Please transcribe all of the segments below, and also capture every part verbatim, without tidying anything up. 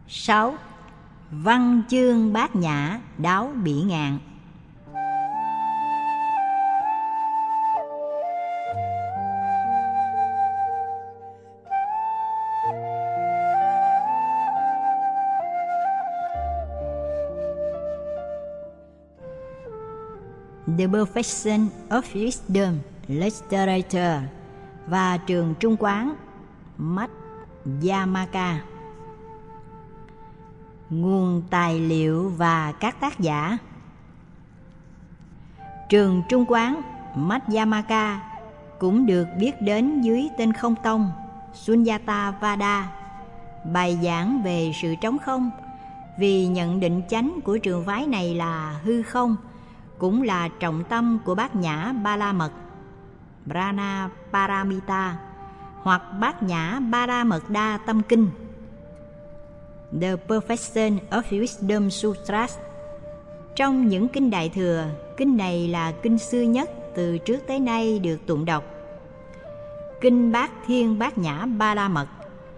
sáu. Văn chương bát nhã đáo bỉ ngạn. The Perfection of Wisdom Literature và trường Trung Quán Madhyamaka. Nguồn tài liệu và các tác giả. Trường Trung Quán Madhyamaka cũng được biết đến dưới tên không tông Sunyata Vada, bài giảng về sự trống không, vì nhận định chánh của trường phái này là hư không, cũng là trọng tâm của bát nhã ba la mật Prana Paramita hoặc bát nhã ba la mật đa tâm kinh. The Perfection of Wisdom Sutras. Trong những kinh Đại Thừa, kinh này là kinh xưa nhất từ trước tới nay được tụng đọc. Kinh Bát Thiên Bát Nhã Ba La Mật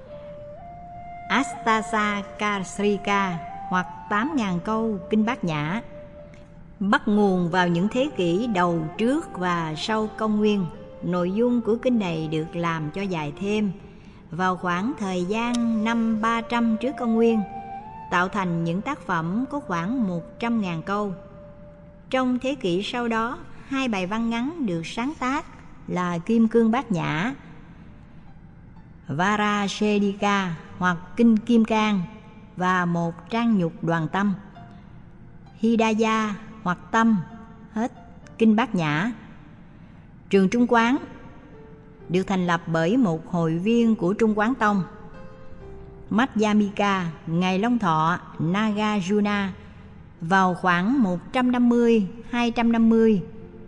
Astasa Kasrika hoặc tám nghìn câu kinh Bát Nhã, bắt nguồn vào những thế kỷ đầu trước và sau công nguyên. Nội dung của kinh này được làm cho dài thêm vào khoảng thời gian năm ba trăm trước công nguyên, tạo thành những tác phẩm có khoảng một trăm nghìn câu. Trong thế kỷ sau đó, hai bài văn ngắn được sáng tác là Kim Cương Bát Nhã Varashedika hoặc Kinh Kim Cang và một trang nhục Đoàn Tâm Hidaya hoặc Tâm, hết Kinh Bát Nhã. Trường Trung Quán được thành lập bởi một hội viên của Trung Quán Tông Madhyamika, ngày Long Thọ Nagarjuna, vào khoảng một trăm năm mươi đến hai trăm năm mươi.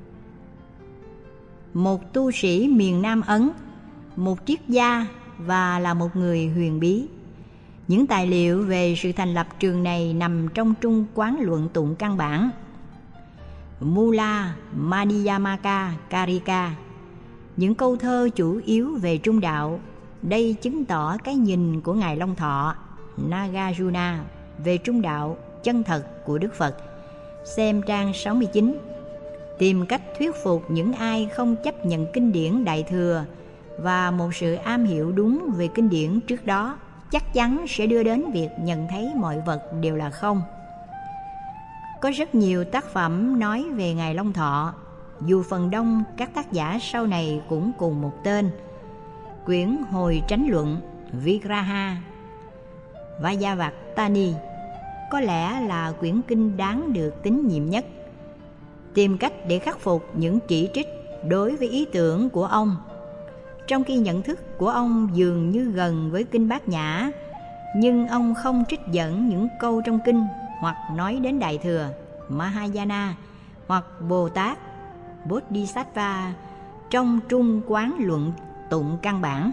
Một tu sĩ miền Nam Ấn, một triết gia và là một người huyền bí. Những tài liệu về sự thành lập trường này nằm trong Trung Quán Luận Tụng căn bản Mula Madhyamaka Karika. Những câu thơ chủ yếu về trung đạo. Đây chứng tỏ cái nhìn của Ngài Long Thọ Nagarjuna về trung đạo chân thật của Đức Phật. Xem trang sáu mươi chín. Tìm cách thuyết phục những ai không chấp nhận kinh điển Đại Thừa và một sự am hiểu đúng về kinh điển trước đó chắc chắn sẽ đưa đến việc nhận thấy mọi vật đều là không. Có rất nhiều tác phẩm nói về Ngài Long Thọ, dù phần đông các tác giả sau này cũng cùng một tên. Quyển Hồi Tránh Luận Vigraha Vajavattani có lẽ là quyển kinh đáng được tín nhiệm nhất. Tìm cách để khắc phục những chỉ trích đối với ý tưởng của ông, trong khi nhận thức của ông dường như gần với kinh Bát Nhã, nhưng ông không trích dẫn những câu trong kinh hoặc nói đến Đại Thừa, Mahayana hoặc Bồ Tát, Bodhisattva trong Trung Quán Luận Tụng căn bản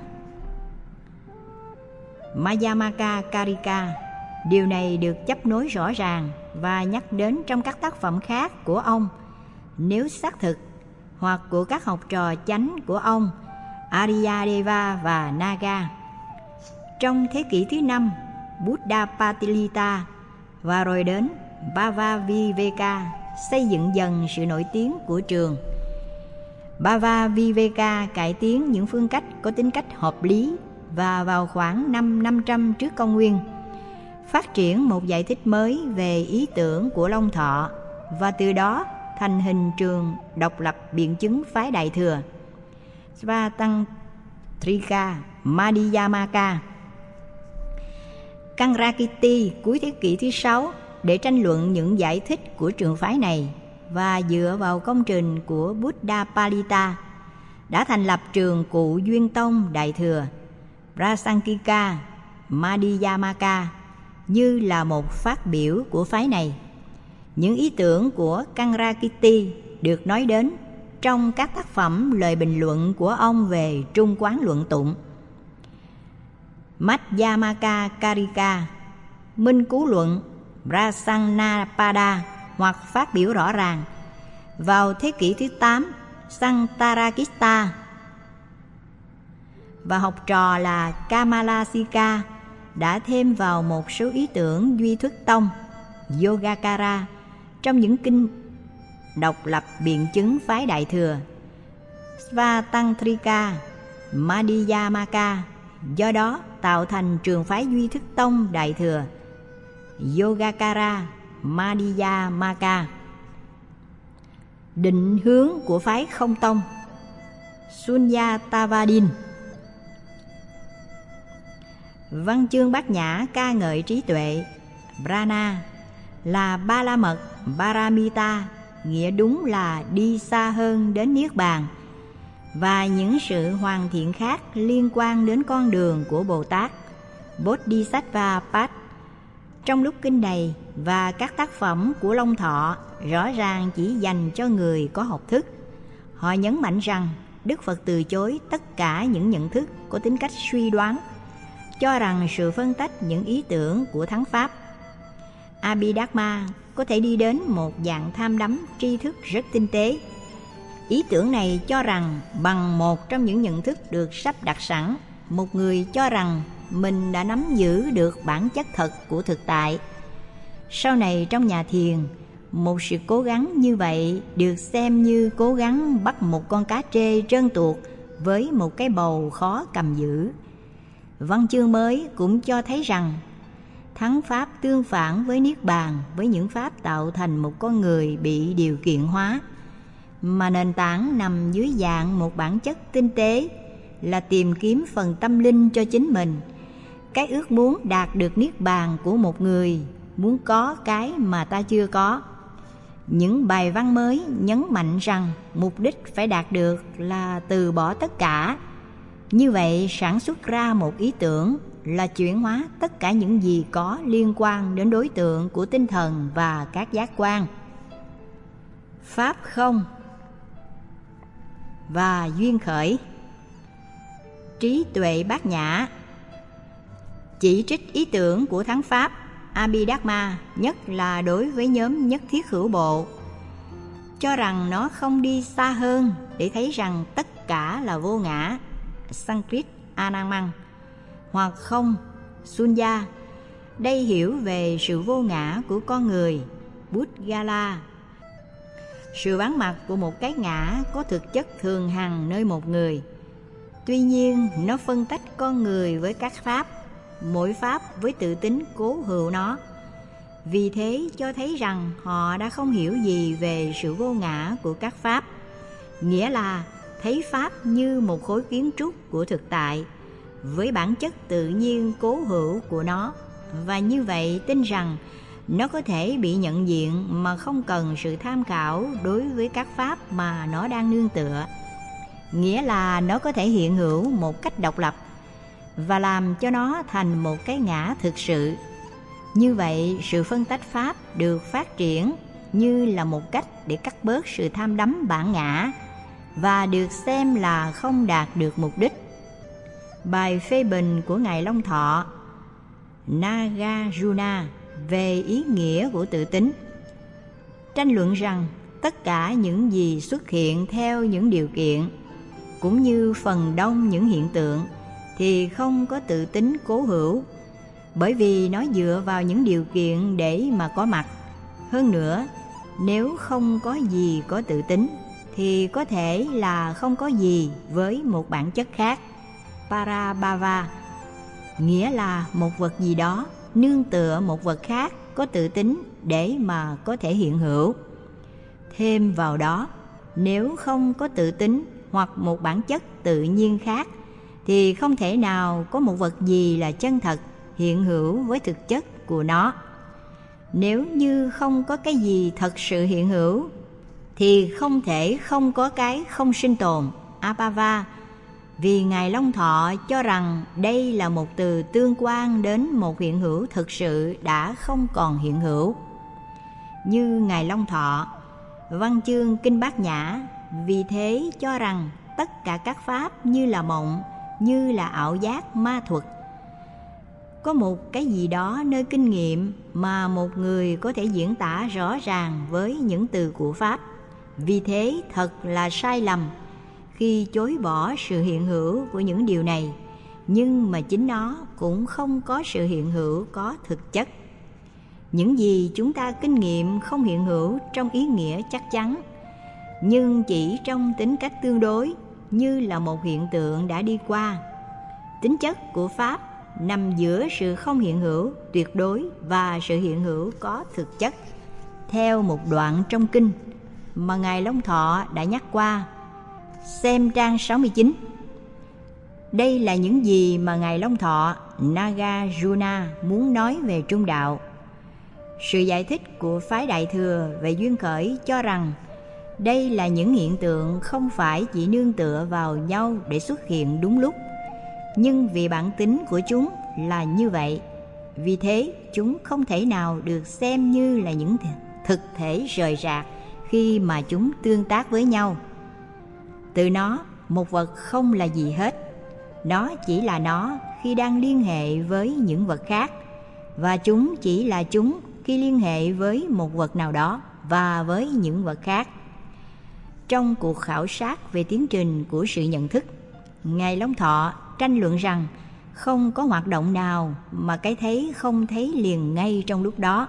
Madhyamaka Karika. Điều này được chấp nối rõ ràng và nhắc đến trong các tác phẩm khác của ông nếu xác thực, hoặc của các học trò chánh của ông Aryadeva và Naga. Trong thế kỷ thứ năm, Buddha Patilita và rồi đến Bhavaviveka xây dựng dần sự nổi tiếng của trường. Bhavaviveka cải tiến những phương cách có tính cách hợp lý và vào khoảng năm năm trăm trước công nguyên phát triển một giải thích mới về ý tưởng của Long Thọ, và từ đó thành hình trường độc lập biện chứng phái Đại Thừa Svatantrika Madhyamaka. Kanrakiti cuối thế kỷ thứ sáu để tranh luận những giải thích của trường phái này và dựa vào công trình của Buddha Palita đã thành lập trường Cụ Duyên Tông Đại Thừa Prasankika Madhyamaka như là một phát biểu của phái này. Những ý tưởng của Kanrakiti được nói đến trong các tác phẩm lời bình luận của ông về Trung Quán Luận Tụng. Madhyamaka Karika, Minh Cú Luận Prasanapada hoặc phát biểu rõ ràng. Vào thế kỷ thứ tám, Santarakista và học trò là Kamalasika đã thêm vào một số ý tưởng duy thức tông Yogacara trong những kinh độc lập biện chứng phái Đại Thừa Svatantrika, Madhyamaka, do đó tạo thành trường phái duy thức tông Đại Thừa Yogacara, Madhyamaka. Định hướng của phái Không Tông Sunyatavadin. Văn chương Bát Nhã ca ngợi trí tuệ Prana là ba la mật Paramita, nghĩa đúng là đi xa hơn đến Niết Bàn, và những sự hoàn thiện khác liên quan đến con đường của Bồ Tát Bodhisattva Path. Trong lúc kinh này và các tác phẩm của Long Thọ rõ ràng chỉ dành cho người có học thức, họ nhấn mạnh rằng Đức Phật từ chối tất cả những nhận thức có tính cách suy đoán, cho rằng sự phân tách những ý tưởng của thắng Pháp Abhidharma có thể đi đến một dạng tham đắm tri thức rất tinh tế. Ý tưởng này cho rằng bằng một trong những nhận thức được sắp đặt sẵn, một người cho rằng mình đã nắm giữ được bản chất thật của thực tại. Sau này trong nhà thiền, một sự cố gắng như vậy được xem như cố gắng bắt một con cá trê trơn tuột với một cái bầu khó cầm giữ. Văn chương mới cũng cho thấy rằng thắng Pháp tương phản với Niết Bàn với những Pháp tạo thành một con người bị điều kiện hóa, mà nền tảng nằm dưới dạng một bản chất tinh tế là tìm kiếm phần tâm linh cho chính mình. Cái ước muốn đạt được Niết Bàn của một người muốn có cái mà ta chưa có. Những bài văn mới nhấn mạnh rằng mục đích phải đạt được là từ bỏ tất cả. Như vậy sản xuất ra một ý tưởng là chuyển hóa tất cả những gì có liên quan đến đối tượng của tinh thần và các giác quan. Pháp không và duyên khởi. Trí tuệ Bát Nhã chỉ trích ý tưởng của thắng Pháp Abhidharma, nhất là đối với nhóm nhất thiết hữu bộ, cho rằng nó không đi xa hơn để thấy rằng tất cả là vô ngã Sanskrit Anamang, hoặc không Sunya. Đây hiểu về sự vô ngã của con người Budgala, sự vắng mặt của một cái ngã có thực chất thường hằng nơi một người. Tuy nhiên nó phân tách con người với các pháp, mỗi pháp với tự tính cố hữu nó. Vì thế cho thấy rằng họ đã không hiểu gì về sự vô ngã của các pháp, nghĩa là thấy pháp như một khối kiến trúc của thực tại với bản chất tự nhiên cố hữu của nó, và như vậy tin rằng nó có thể bị nhận diện mà không cần sự tham khảo đối với các pháp mà nó đang nương tựa, nghĩa là nó có thể hiện hữu một cách độc lập và làm cho nó thành một cái ngã thực sự. Như vậy sự phân tách pháp được phát triển như là một cách để cắt bớt sự tham đắm bản ngã và được xem là không đạt được mục đích. Bài phê bình của Ngài Long Thọ Nagarjuna về ý nghĩa của tự tính tranh luận rằng tất cả những gì xuất hiện theo những điều kiện cũng như phần đông những hiện tượng thì không có tự tính cố hữu, bởi vì nó dựa vào những điều kiện để mà có mặt. Hơn nữa, nếu không có gì có tự tính thì có thể là không có gì với một bản chất khác Parabhava, nghĩa là một vật gì đó nương tựa một vật khác có tự tính để mà có thể hiện hữu. Thêm vào đó, nếu không có tự tính hoặc một bản chất tự nhiên khác thì không thể nào có một vật gì là chân thật hiện hữu với thực chất của nó. Nếu như không có cái gì thật sự hiện hữu thì không thể không có cái không sinh tồn Abhava, vì Ngài Long Thọ cho rằng đây là một từ tương quan đến một hiện hữu thực sự đã không còn hiện hữu. Như Ngài Long Thọ, văn chương Kinh Bát Nhã vì thế cho rằng tất cả các pháp như là mộng, như là ảo giác ma thuật. Có một cái gì đó nơi kinh nghiệm mà một người có thể diễn tả rõ ràng với những từ của pháp. Vì thế thật là sai lầm khi chối bỏ sự hiện hữu của những điều này nhưng mà chính nó cũng không có sự hiện hữu có thực chất. Những gì chúng ta kinh nghiệm không hiện hữu trong ý nghĩa chắc chắn, nhưng chỉ trong tính cách tương đối, như là một hiện tượng đã đi qua. Tính chất của Pháp nằm giữa sự không hiện hữu tuyệt đối và sự hiện hữu có thực chất, theo một đoạn trong kinh mà Ngài Long Thọ đã nhắc qua. Xem trang sáu mươi chín. Đây là những gì mà Ngài Long Thọ Nagarjuna muốn nói về trung đạo. Sự giải thích của phái Đại Thừa về duyên khởi cho rằng đây là những hiện tượng không phải chỉ nương tựa vào nhau để xuất hiện đúng lúc, nhưng vì bản tính của chúng là như vậy, vì thế chúng không thể nào được xem như là những thực thể rời rạc khi mà chúng tương tác với nhau. Từ nó, một vật không là gì hết. Nó chỉ là nó khi đang liên hệ với những vật khác, và chúng chỉ là chúng khi liên hệ với một vật nào đó và với những vật khác. Trong cuộc khảo sát về tiến trình của sự nhận thức, Ngài Long Thọ tranh luận rằng không có hoạt động nào mà cái thấy không thấy liền ngay trong lúc đó.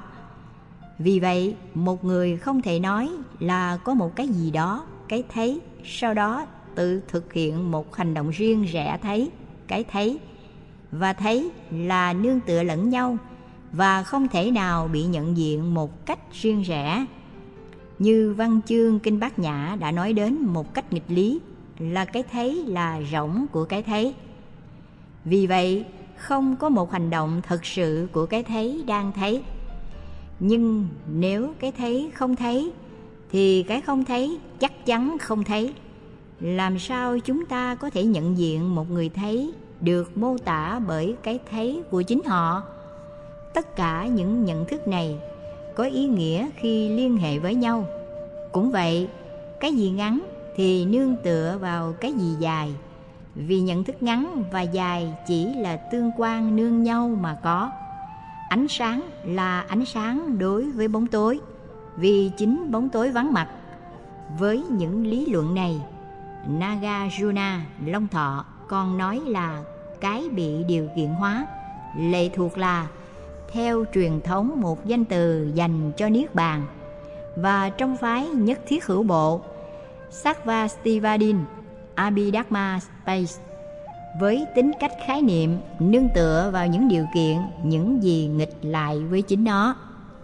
Vì vậy, một người không thể nói là có một cái gì đó, cái thấy, sau đó tự thực hiện một hành động riêng rẽ thấy, cái thấy, và thấy là nương tựa lẫn nhau và không thể nào bị nhận diện một cách riêng rẽ. Như văn chương Kinh Bát Nhã đã nói đến một cách nghịch lý, là cái thấy là rỗng của cái thấy. Vì vậy, không có một hành động thật sự của cái thấy đang thấy. Nhưng nếu cái thấy không thấy, thì cái không thấy chắc chắn không thấy. Làm sao chúng ta có thể nhận diện một người thấy được mô tả bởi cái thấy của chính họ? Tất cả những nhận thức này có ý nghĩa khi liên hệ với nhau. Cũng vậy, cái gì ngắn thì nương tựa vào cái gì dài, vì nhận thức ngắn và dài chỉ là tương quan nương nhau mà có. Ánh sáng là ánh sáng đối với bóng tối, vì chính bóng tối vắng mặt. Với những lý luận này, Nagarjuna Long Thọ còn nói là cái bị điều kiện hóa lệ thuộc là theo truyền thống một danh từ dành cho Niết Bàn, và trong phái nhất thiết hữu bộ Sarvastivadin Abhidharma Space, với tính cách khái niệm nương tựa vào những điều kiện, những gì nghịch lại với chính nó.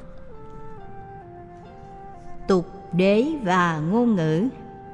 Tục đế và ngôn ngữ.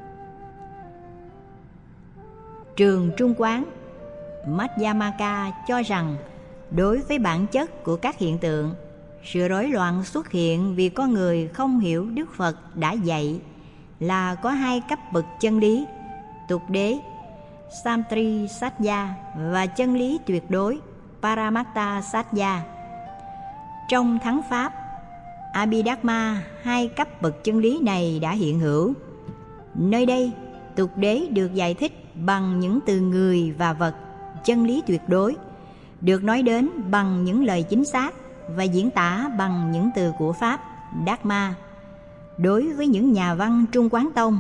Trường Trung Quán Madhyamaka cho rằng đối với bản chất của các hiện tượng, sự rối loạn xuất hiện vì con người không hiểu Đức Phật đã dạy là có hai cấp bậc chân lý: tục đế Samtri Satya và chân lý tuyệt đối Paramatta Satya. Trong thắng Pháp Abhidharma, hai cấp bậc chân lý này đã hiện hữu. Nơi đây, tục đế được giải thích bằng những từ người và vật, chân lý tuyệt đối được nói đến bằng những lời chính xác và diễn tả bằng những từ của Pháp Dharma. Đối với những nhà văn Trung Quán Tông,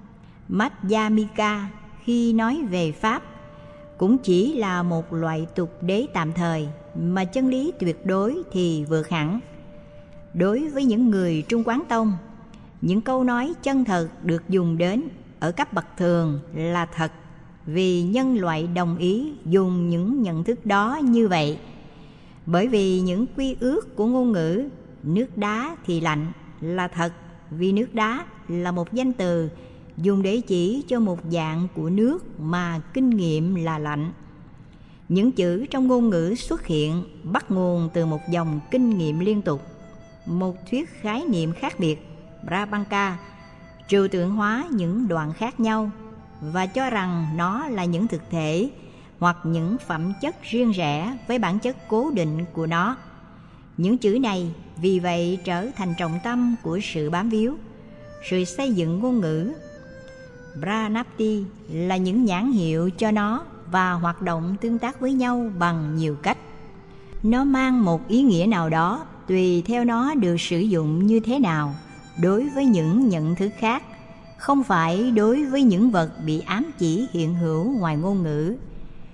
Madhyamika khi nói về Pháp cũng chỉ là một loại tục đế tạm thời, mà chân lý tuyệt đối thì vượt hẳn. Đối với những người Trung Quán Tông, những câu nói chân thật được dùng đến ở cấp bậc thường là thật, vì nhân loại đồng ý dùng những nhận thức đó như vậy. Bởi vì những quy ước của ngôn ngữ nước đá thì lạnh là thật, vì nước đá là một danh từ dùng để chỉ cho một dạng của nước mà kinh nghiệm là lạnh. Những chữ trong ngôn ngữ xuất hiện bắt nguồn từ một dòng kinh nghiệm liên tục, một thuyết khái niệm khác biệt, Prabanga, trừu tượng hóa những đoạn khác nhau và cho rằng nó là những thực thể hoặc những phẩm chất riêng rẽ với bản chất cố định của nó. Những chữ này vì vậy trở thành trọng tâm của sự bám víu, sự xây dựng ngôn ngữ. Pranapti là những nhãn hiệu cho nó và hoạt động tương tác với nhau bằng nhiều cách. Nó mang một ý nghĩa nào đó tùy theo nó được sử dụng như thế nào đối với những nhận thức khác, không phải đối với những vật bị ám chỉ hiện hữu ngoài ngôn ngữ.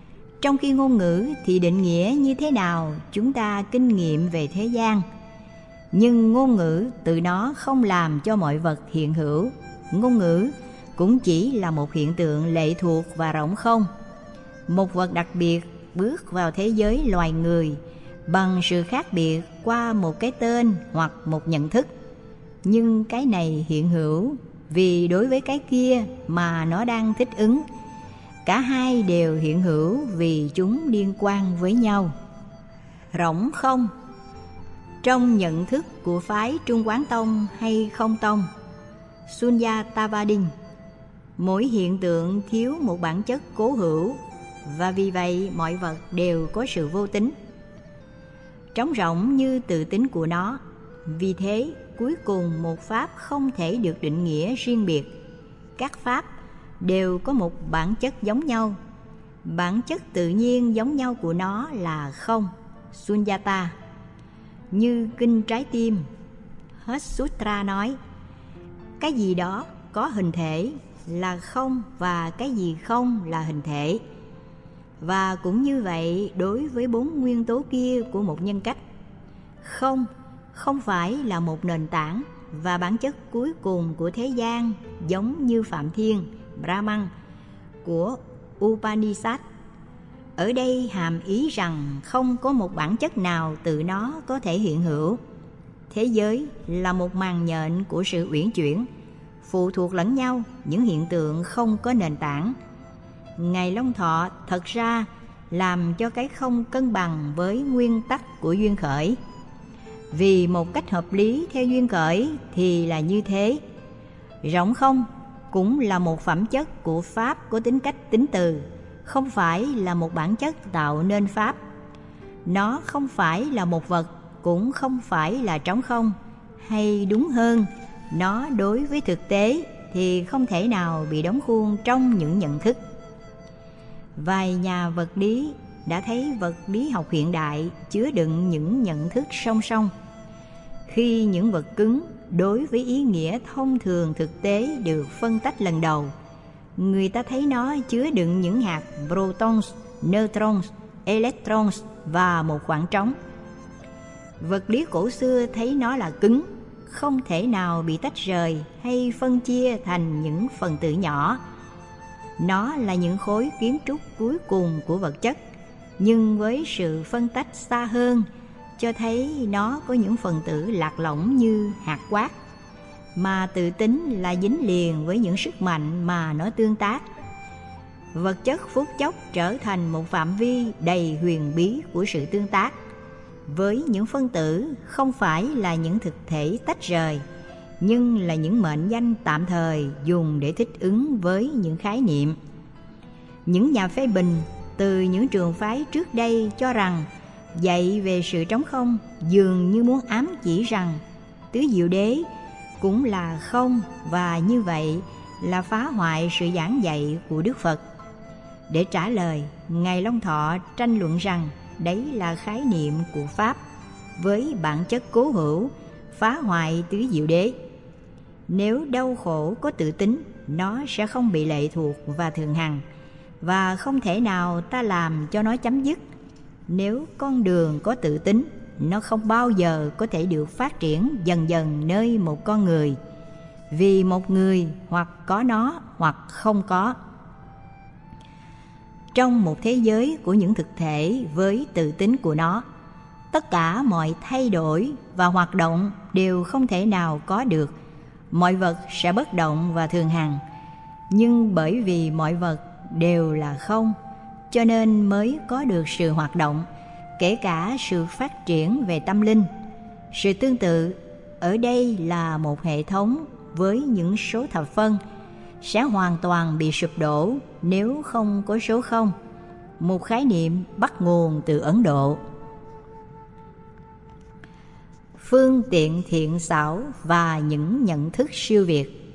Trong khi ngôn ngữ thì định nghĩa như thế nào chúng ta kinh nghiệm về thế gian. Nhưng ngôn ngữ tự nó không làm cho mọi vật hiện hữu. Ngôn ngữ cũng chỉ là một hiện tượng lệ thuộc và rỗng không. Một vật đặc biệt bước vào thế giới loài người bằng sự khác biệt qua một cái tên hoặc một nhận thức. Nhưng cái này hiện hữu vì đối với cái kia mà nó đang thích ứng. Cả hai đều hiện hữu vì chúng liên quan với nhau. Rỗng không. Trong nhận thức của phái Trung Quán Tông hay Không Tông, Sunyatavadin, mỗi hiện tượng thiếu một bản chất cố hữu, và vì vậy mọi vật đều có sự vô tính, trống rỗng như tự tính của nó. Vì thế, cuối cùng một pháp không thể được định nghĩa riêng biệt. Các pháp đều có một bản chất giống nhau. Bản chất tự nhiên giống nhau của nó là không, Sunyata. Như Kinh Trái Tim, Hết Sutra nói, cái gì đó có hình thể là không và cái gì không là hình thể. Và cũng như vậy đối với bốn nguyên tố kia của một nhân cách. Không không phải là một nền tảng và bản chất cuối cùng của thế gian, giống như Phạm Thiên, Brahman của Upanishad. Ở đây hàm ý rằng không có một bản chất nào tự nó có thể hiện hữu. Thế giới là một màn nhện của sự uyển chuyển, phụ thuộc lẫn nhau, những hiện tượng không có nền tảng. Ngài Long Thọ thật ra làm cho cái không cân bằng với nguyên tắc của duyên khởi. Vì một cách hợp lý theo duyên khởi thì là như thế. Rỗng không cũng là một phẩm chất của pháp có tính cách tính từ, không phải là một bản chất tạo nên pháp. Nó không phải là một vật, cũng không phải là trống không, hay đúng hơn, nó đối với thực tế thì không thể nào bị đóng khuôn trong những nhận thức. Vài nhà vật lý đã thấy vật lý học hiện đại chứa đựng những nhận thức song song. Khi những vật cứng đối với ý nghĩa thông thường thực tế được phân tách lần đầu, người ta thấy nó chứa đựng những hạt protons, neutrons, electrons và một khoảng trống. Vật lý cổ xưa thấy nó là cứng, không thể nào bị tách rời hay phân chia thành những phần tử nhỏ. Nó là những khối kiến trúc cuối cùng của vật chất, nhưng với sự phân tách xa hơn, cho thấy nó có những phần tử lạc lõng như hạt cát, mà tự tính là dính liền với những sức mạnh mà nó tương tác. Vật chất phút chốc trở thành một phạm vi đầy huyền bí của sự tương tác với những phân tử, không phải là những thực thể tách rời, nhưng là những mệnh danh tạm thời dùng để thích ứng với những khái niệm. Những nhà phê bình từ những trường phái trước đây cho rằng dạy về sự trống không dường như muốn ám chỉ rằng tứ diệu đế cũng là không, và như vậy là phá hoại sự giảng dạy của Đức Phật. Để trả lời, Ngài Long Thọ tranh luận rằng đấy là khái niệm của Pháp với bản chất cố hữu, phá hoại tứ diệu đế. Nếu đau khổ có tự tính, nó sẽ không bị lệ thuộc và thường hằng, và không thể nào ta làm cho nó chấm dứt. Nếu con đường có tự tính, nó không bao giờ có thể được phát triển dần dần nơi một con người, vì một người hoặc có nó hoặc không có. Trong một thế giới của những thực thể với tự tính của nó, tất cả mọi thay đổi và hoạt động đều không thể nào có được. Mọi vật sẽ bất động và thường hằng, nhưng bởi vì mọi vật đều là không, cho nên mới có được sự hoạt động, kể cả sự phát triển về tâm linh. Sự tương tự ở đây là một hệ thống với những số thập phân sẽ hoàn toàn bị sụp đổ nếu không có số không, một khái niệm bắt nguồn từ Ấn Độ. Phương tiện thiện xảo và những nhận thức siêu việt.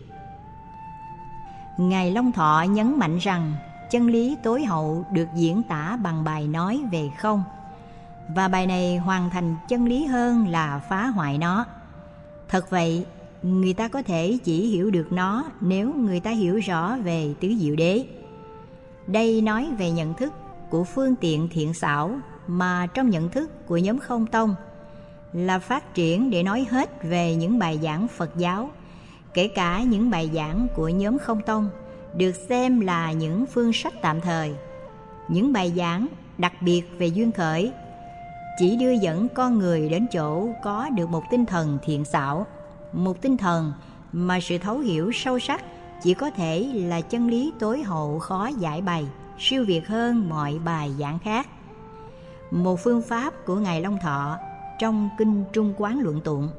Ngài Long Thọ nhấn mạnh rằng chân lý tối hậu được diễn tả bằng bài nói về không, và bài này hoàn thành chân lý hơn là phá hoại nó. Thật vậy, người ta có thể chỉ hiểu được nó nếu người ta hiểu rõ về tứ diệu đế. Đây nói về nhận thức của phương tiện thiện xảo mà trong nhận thức của nhóm Không Tông là phát triển để nói hết về những bài giảng Phật giáo, kể cả những bài giảng của nhóm Không Tông được xem là những phương sách tạm thời. Những bài giảng đặc biệt về duyên khởi chỉ đưa dẫn con người đến chỗ có được một tinh thần thiện xảo, một tinh thần mà sự thấu hiểu sâu sắc chỉ có thể là chân lý tối hậu khó giải bày, siêu việt hơn mọi bài giảng khác. Một phương pháp của Ngài Long Thọ trong Kinh Trung Quán Luận Tụng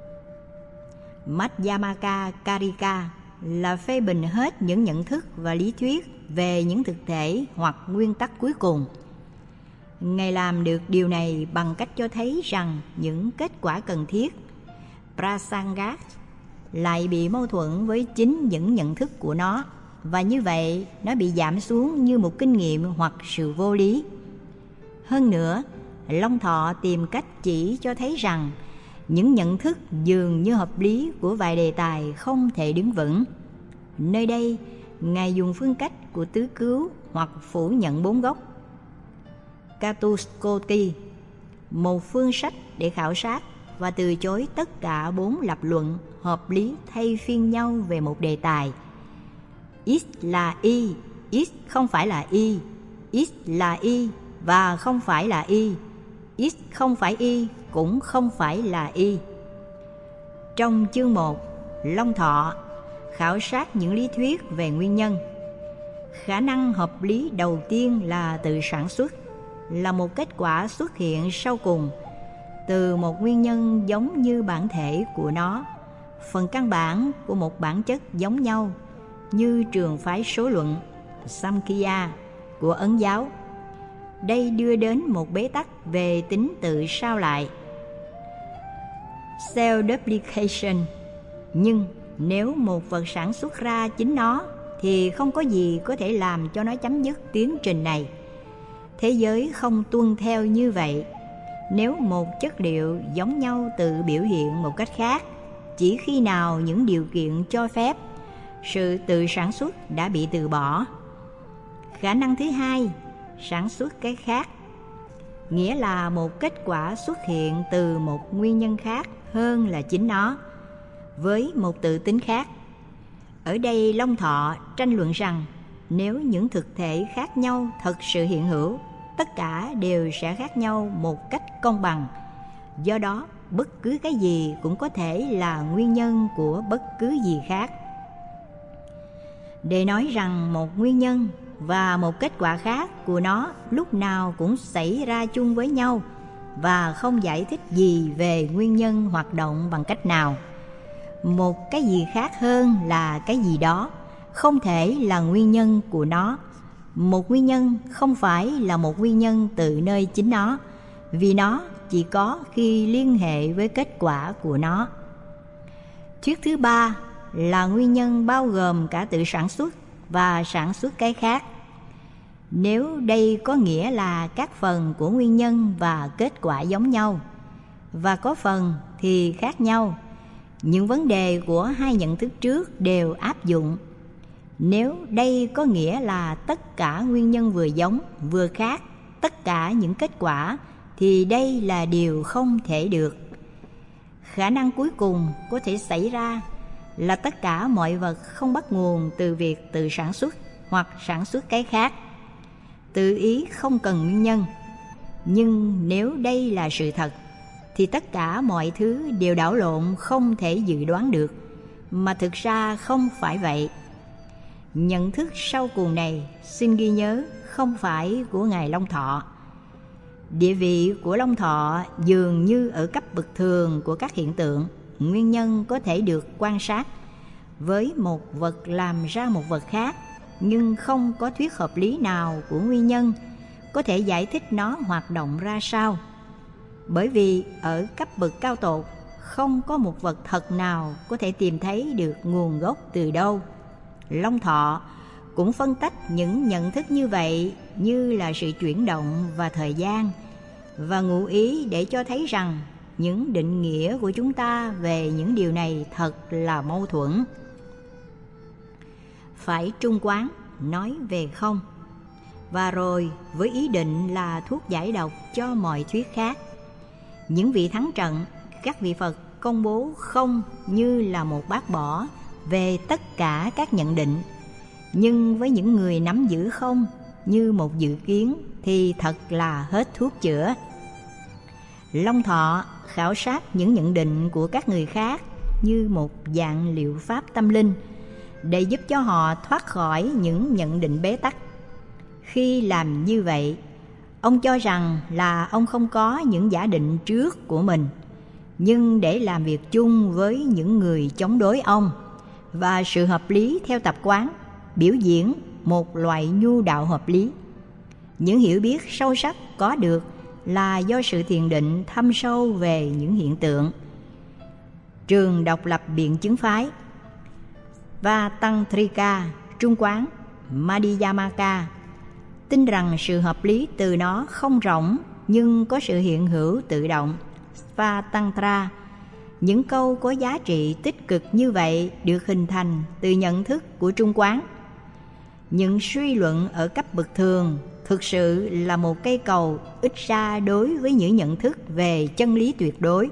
Madhyamaka Karika là phê bình hết những nhận thức và lý thuyết về những thực thể hoặc nguyên tắc cuối cùng. Ngài làm được điều này bằng cách cho thấy rằng những kết quả cần thiết Prasanga lại bị mâu thuẫn với chính những nhận thức của nó, và như vậy nó bị giảm xuống như một kinh nghiệm hoặc sự vô lý. Hơn nữa, Long Thọ tìm cách chỉ cho thấy rằng những nhận thức dường như hợp lý của vài đề tài không thể đứng vững. Nơi đây, Ngài dùng phương cách của tứ cứu hoặc phủ nhận bốn gốc Catuskoti, một phương sách để khảo sát và từ chối tất cả bốn lập luận hợp lý thay phiên nhau về một đề tài. X là Y, X không phải là Y, X là Y và không phải là Y, X không phải Y cũng không phải là Y. Trong chương một, Long Thọ khảo sát những lý thuyết về nguyên nhân. Khả năng hợp lý đầu tiên là tự sản xuất, là một kết quả xuất hiện sau cùng từ một nguyên nhân giống như bản thể của nó, phần căn bản của một bản chất giống nhau, như trường phái số luận Samkhya của Ấn giáo. Đây đưa đến một bế tắc về tính tự sao lại, self-duplication. Nhưng nếu một vật sản xuất ra chính nó thì không có gì có thể làm cho nó chấm dứt tiến trình này. Thế giới không tuân theo như vậy. Nếu một chất liệu giống nhau tự biểu hiện một cách khác, chỉ khi nào những điều kiện cho phép, sự tự sản xuất đã bị từ bỏ. Khả năng thứ hai, sản xuất cái khác, nghĩa là một kết quả xuất hiện từ một nguyên nhân khác hơn là chính nó, với một tự tính khác. Ở đây Long Thọ tranh luận rằng nếu những thực thể khác nhau thật sự hiện hữu, tất cả đều sẽ khác nhau một cách công bằng. Do đó, bất cứ cái gì cũng có thể là nguyên nhân của bất cứ gì khác. Để nói rằng một nguyên nhân và một kết quả khác của nó lúc nào cũng xảy ra chung với nhau và không giải thích gì về nguyên nhân hoạt động bằng cách nào. Một cái gì khác hơn là cái gì đó không thể là nguyên nhân của nó. Một nguyên nhân không phải là một nguyên nhân từ nơi chính nó, vì nó chỉ có khi liên hệ với kết quả của nó. Thuyết thứ ba là nguyên nhân bao gồm cả tự sản xuất và sản xuất cái khác. Nếu đây có nghĩa là các phần của nguyên nhân và kết quả giống nhau, và có phần thì khác nhau, những vấn đề của hai nhận thức trước đều áp dụng. Nếu đây có nghĩa là tất cả nguyên nhân vừa giống vừa khác tất cả những kết quả, thì đây là điều không thể được. Khả năng cuối cùng có thể xảy ra là tất cả mọi vật không bắt nguồn từ việc tự sản xuất hoặc sản xuất cái khác. Tự ý không cần nguyên nhân. Nhưng nếu đây là sự thật, thì tất cả mọi thứ đều đảo lộn không thể dự đoán được, mà thực ra không phải vậy. Nhận thức sau cùng này, xin ghi nhớ, không phải của Ngài Long Thọ. Địa vị của Long Thọ dường như ở cấp bậc thường của các hiện tượng, nguyên nhân có thể được quan sát với một vật làm ra một vật khác, nhưng không có thuyết hợp lý nào của nguyên nhân có thể giải thích nó hoạt động ra sao. Bởi vì ở cấp bậc cao tột, không có một vật thật nào có thể tìm thấy được nguồn gốc từ đâu. Long Thọ cũng phân tách những nhận thức như vậy như là sự chuyển động và thời gian, và ngụ ý để cho thấy rằng những định nghĩa của chúng ta về những điều này thật là mâu thuẫn. Phải trung quán, nói về không. và rồi với ý định là thuốc giải độc cho mọi thuyết khác. Những vị thắng trận, các vị Phật công bố không như là một bác bỏ về tất cả các nhận định, nhưng với những người nắm giữ không như một dự kiến thì thật là hết thuốc chữa. Long Thọ khảo sát những nhận định của các người khác như một dạng liệu pháp tâm linh để giúp cho họ thoát khỏi những nhận định bế tắc. Khi làm như vậy, ông cho rằng là ông không có những giả định trước của mình, nhưng để làm việc chung với những người chống đối ông, và sự hợp lý theo tập quán biểu diễn một loại nhu đạo hợp lý. Những hiểu biết sâu sắc có được là do sự thiền định thâm sâu về những hiện tượng. Trường độc lập biện chứng phái và Tantrika Trung quán Madhyamaka tin rằng sự hợp lý từ nó không rỗng nhưng có sự hiện hữu tự động. Svatantra, những câu có giá trị tích cực như vậy được hình thành từ nhận thức của Trung quán. Những suy luận ở cấp bậc thường thực sự là một cây cầu ít ra đối với những nhận thức về chân lý tuyệt đối.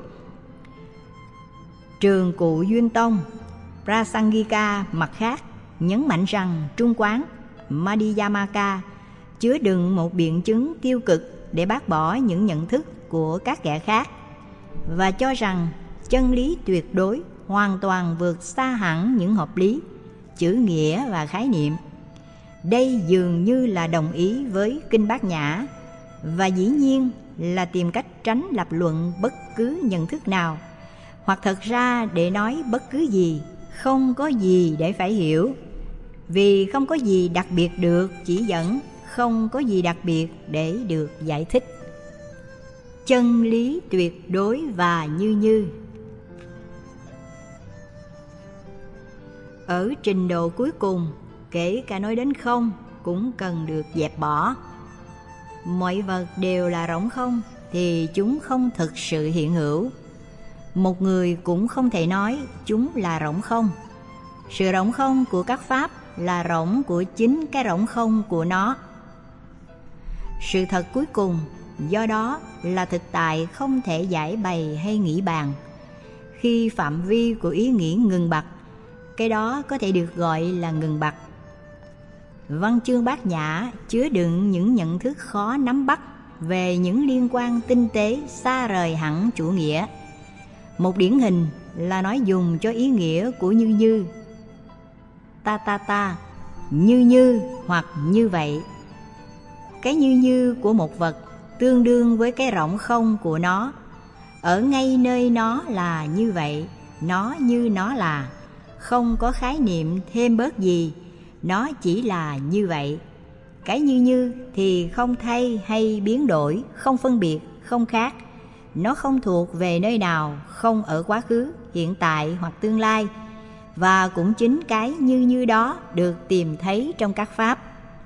Trường Cụ Duyên Tông Prasangika mặt khác nhấn mạnh rằng Trung quán Madhyamaka chứa đựng một biện chứng tiêu cực để bác bỏ những nhận thức của các kẻ khác, và cho rằng chân lý tuyệt đối hoàn toàn vượt xa hẳn những hợp lý, chữ nghĩa và khái niệm. Đây dường như là đồng ý với Kinh Bát Nhã, và dĩ nhiên là tìm cách tránh lập luận bất cứ nhận thức nào, hoặc thật ra để nói bất cứ gì, không có gì để phải hiểu, vì không có gì đặc biệt được chỉ dẫn, không có gì đặc biệt để được giải thích. Chân lý tuyệt đối và như như. Ở trình độ cuối cùng, kể cả nói đến không cũng cần được dẹp bỏ. Mọi vật đều là rỗng không thì chúng không thực sự hiện hữu. Một người cũng không thể nói chúng là rỗng không. Sự rỗng không của các pháp là rỗng của chính cái rỗng không của nó. Sự thật cuối cùng do đó là thực tại không thể giải bày hay nghĩ bàn. Khi phạm vi của ý nghĩ ngừng bặt, cái đó có thể được gọi là ngừng bặt. Văn chương Bát Nhã chứa đựng những nhận thức khó nắm bắt về những liên quan tinh tế xa rời hẳn chủ nghĩa. Một điển hình là nói dùng cho ý nghĩa của như như, ta ta ta, như như hoặc như vậy. Cái như như của một vật tương đương với cái rỗng không của nó. Ở ngay nơi nó là như vậy, nó như nó là, không có khái niệm thêm bớt gì, nó chỉ là như vậy. Cái như như thì không thay hay biến đổi, không phân biệt, không khác. Nó không thuộc về nơi nào, không ở quá khứ, hiện tại hoặc tương lai. Và cũng chính cái như như đó được tìm thấy trong các pháp.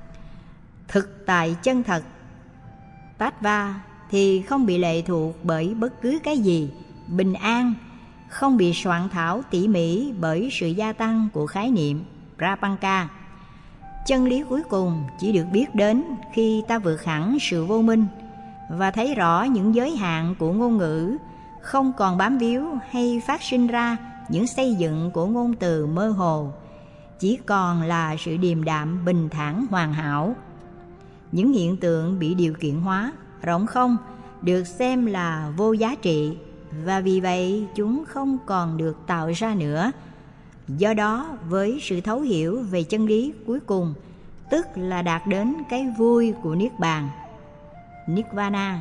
Thực tại chân thật, Tattva thì không bị lệ thuộc bởi bất cứ cái gì, bình an, không bị soạn thảo tỉ mỉ bởi sự gia tăng của khái niệm, Prapanka. Chân lý cuối cùng chỉ được biết đến khi ta vượt hẳn sự vô minh và thấy rõ những giới hạn của ngôn ngữ, không còn bám víu hay phát sinh ra những xây dựng của ngôn từ mơ hồ, chỉ còn là sự điềm đạm bình thản hoàn hảo. Những hiện tượng bị điều kiện hóa, rỗng không, được xem là vô giá trị, và vì vậy chúng không còn được tạo ra nữa. Do đó, với sự thấu hiểu về chân lý cuối cùng, tức là đạt đến cái vui của Niết Bàn, Nirvana.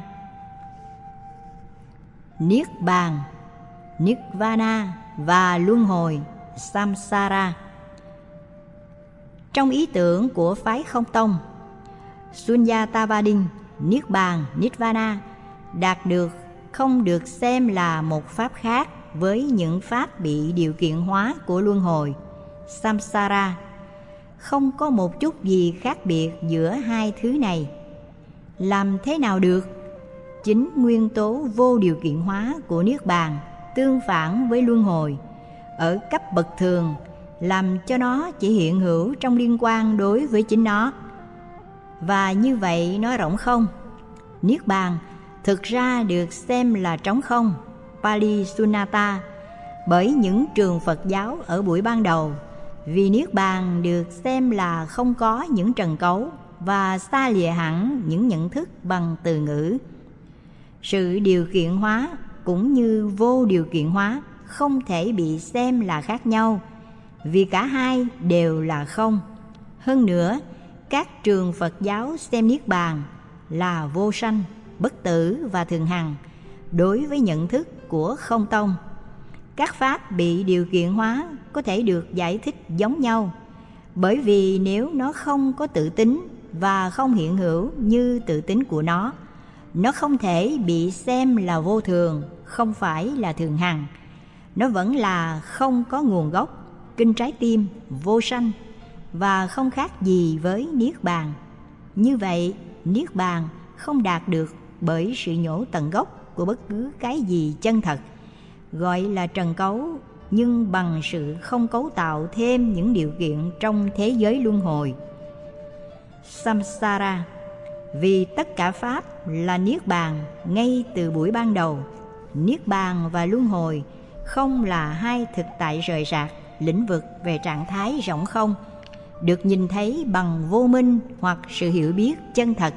Niết Bàn, Nirvana và luân hồi, Samsara. Trong ý tưởng của phái Không Tông, Sunyatavadin, Niết Bàn, Nirvana đạt được không được xem là một pháp khác với những pháp bị điều kiện hóa của luân hồi, Samsara. Không có một chút gì khác biệt giữa hai thứ này. Làm thế nào được? Chính nguyên tố vô điều kiện hóa của Niết Bàn tương phản với luân hồi ở cấp bậc thường, làm cho nó chỉ hiện hữu trong liên quan đối với chính nó. và như vậy nó rỗng không. Niết bàn thực ra được xem là trống không, Pali Sunnata, bởi những trường Phật giáo ở buổi ban đầu, vì Niết bàn được xem là không có những trần cấu và xa lìa hẳn những nhận thức bằng từ ngữ. Sự điều kiện hóa cũng như vô điều kiện hóa không thể bị xem là khác nhau, vì cả hai đều là không. Hơn nữa, các trường Phật giáo xem Niết bàn là vô sanh, bất tử và thường hằng đối với nhận thức của không tông. Các pháp bị điều kiện hóa có thể được giải thích giống nhau, bởi vì nếu nó không có tự tính và không hiện hữu như tự tính của nó, nó không thể bị xem là vô thường, không phải là thường hằng. Nó vẫn là không có nguồn gốc, kinh trái tim, vô sanh và không khác gì với Niết bàn. Như vậy, Niết bàn không đạt được bởi sự nhổ tận gốc của bất cứ cái gì chân thật, gọi là trần cấu, nhưng bằng sự không cấu tạo thêm những điều kiện trong thế giới luân hồi. Samsara, vì tất cả pháp là Niết bàn ngay từ buổi ban đầu. Niết bàn và luân hồi không là hai thực tại rời rạc lĩnh vực về trạng thái rỗng không, được nhìn thấy bằng vô minh hoặc sự hiểu biết chân thật.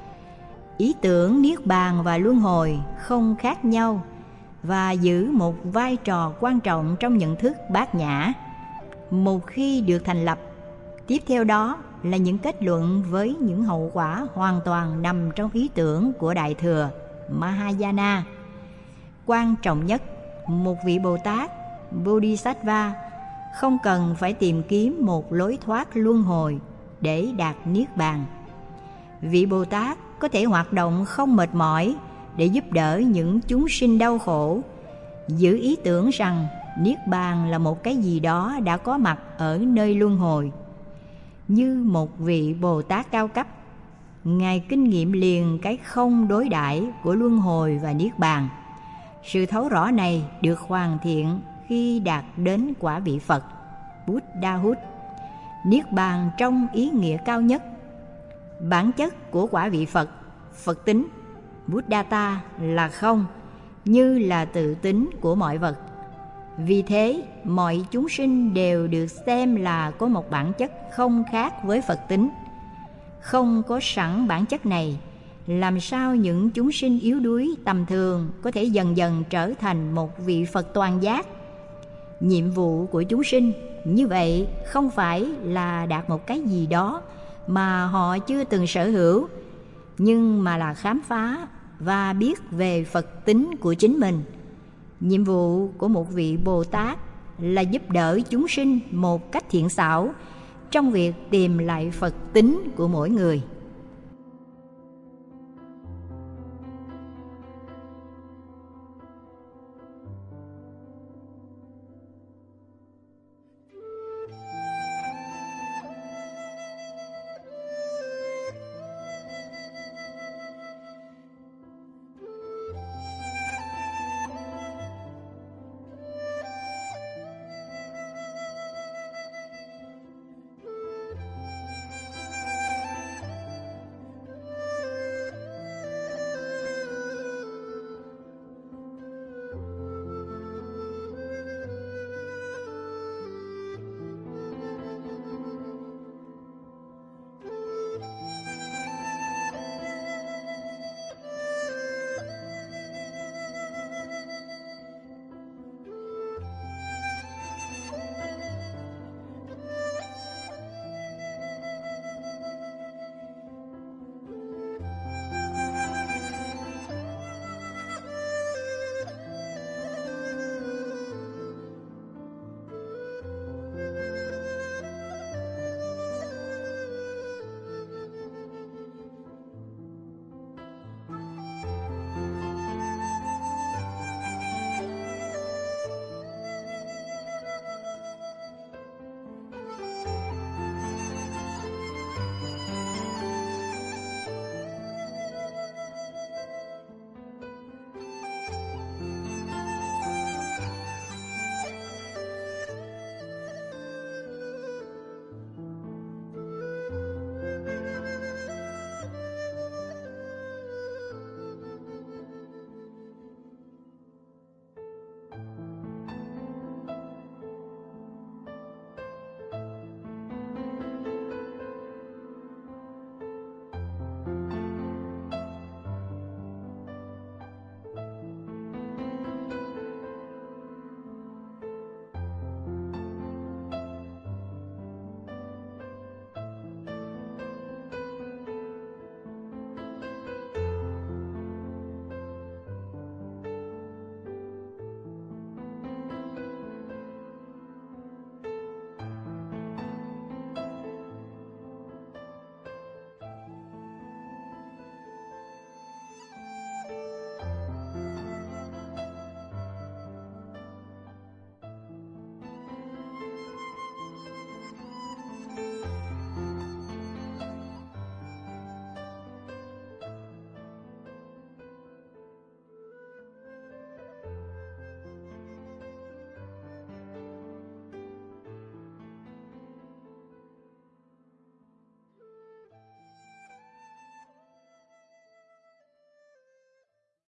Ý tưởng Niết bàn và luân hồi không khác nhau và giữ một vai trò quan trọng trong nhận thức bát nhã. Một khi được thành lập, tiếp theo đó là những kết luận với những hậu quả hoàn toàn nằm trong ý tưởng của Đại Thừa Mahayana. Quan trọng nhất, một vị Bồ Tát Bodhisattva không cần phải tìm kiếm một lối thoát luân hồi để đạt Niết bàn. Vị Bồ Tát có thể hoạt động không mệt mỏi để giúp đỡ những chúng sinh đau khổ, giữ ý tưởng rằng Niết bàn là một cái gì đó đã có mặt ở nơi luân hồi. Như một vị Bồ Tát cao cấp, Ngài kinh nghiệm liền cái không đối đãi của luân hồi và Niết bàn. Sự thấu rõ này được hoàn thiện khi đạt đến quả vị Phật, Buddhahood, Niết bàn trong ý nghĩa cao nhất. Bản chất của quả vị Phật, Phật tính, Buddhata là không, như là tự tính của mọi vật. Vì thế, mọi chúng sinh đều được xem là có một bản chất không khác với Phật tính. Không có sẵn bản chất này, làm sao những chúng sinh yếu đuối tầm thường có thể dần dần trở thành một vị Phật toàn giác? Nhiệm vụ của chúng sinh như vậy không phải là đạt một cái gì đó mà họ chưa từng sở hữu, nhưng mà là khám phá và biết về Phật tính của chính mình. Nhiệm vụ của một vị Bồ Tát là giúp đỡ chúng sinh một cách thiện xảo trong việc tìm lại Phật tính của mỗi người.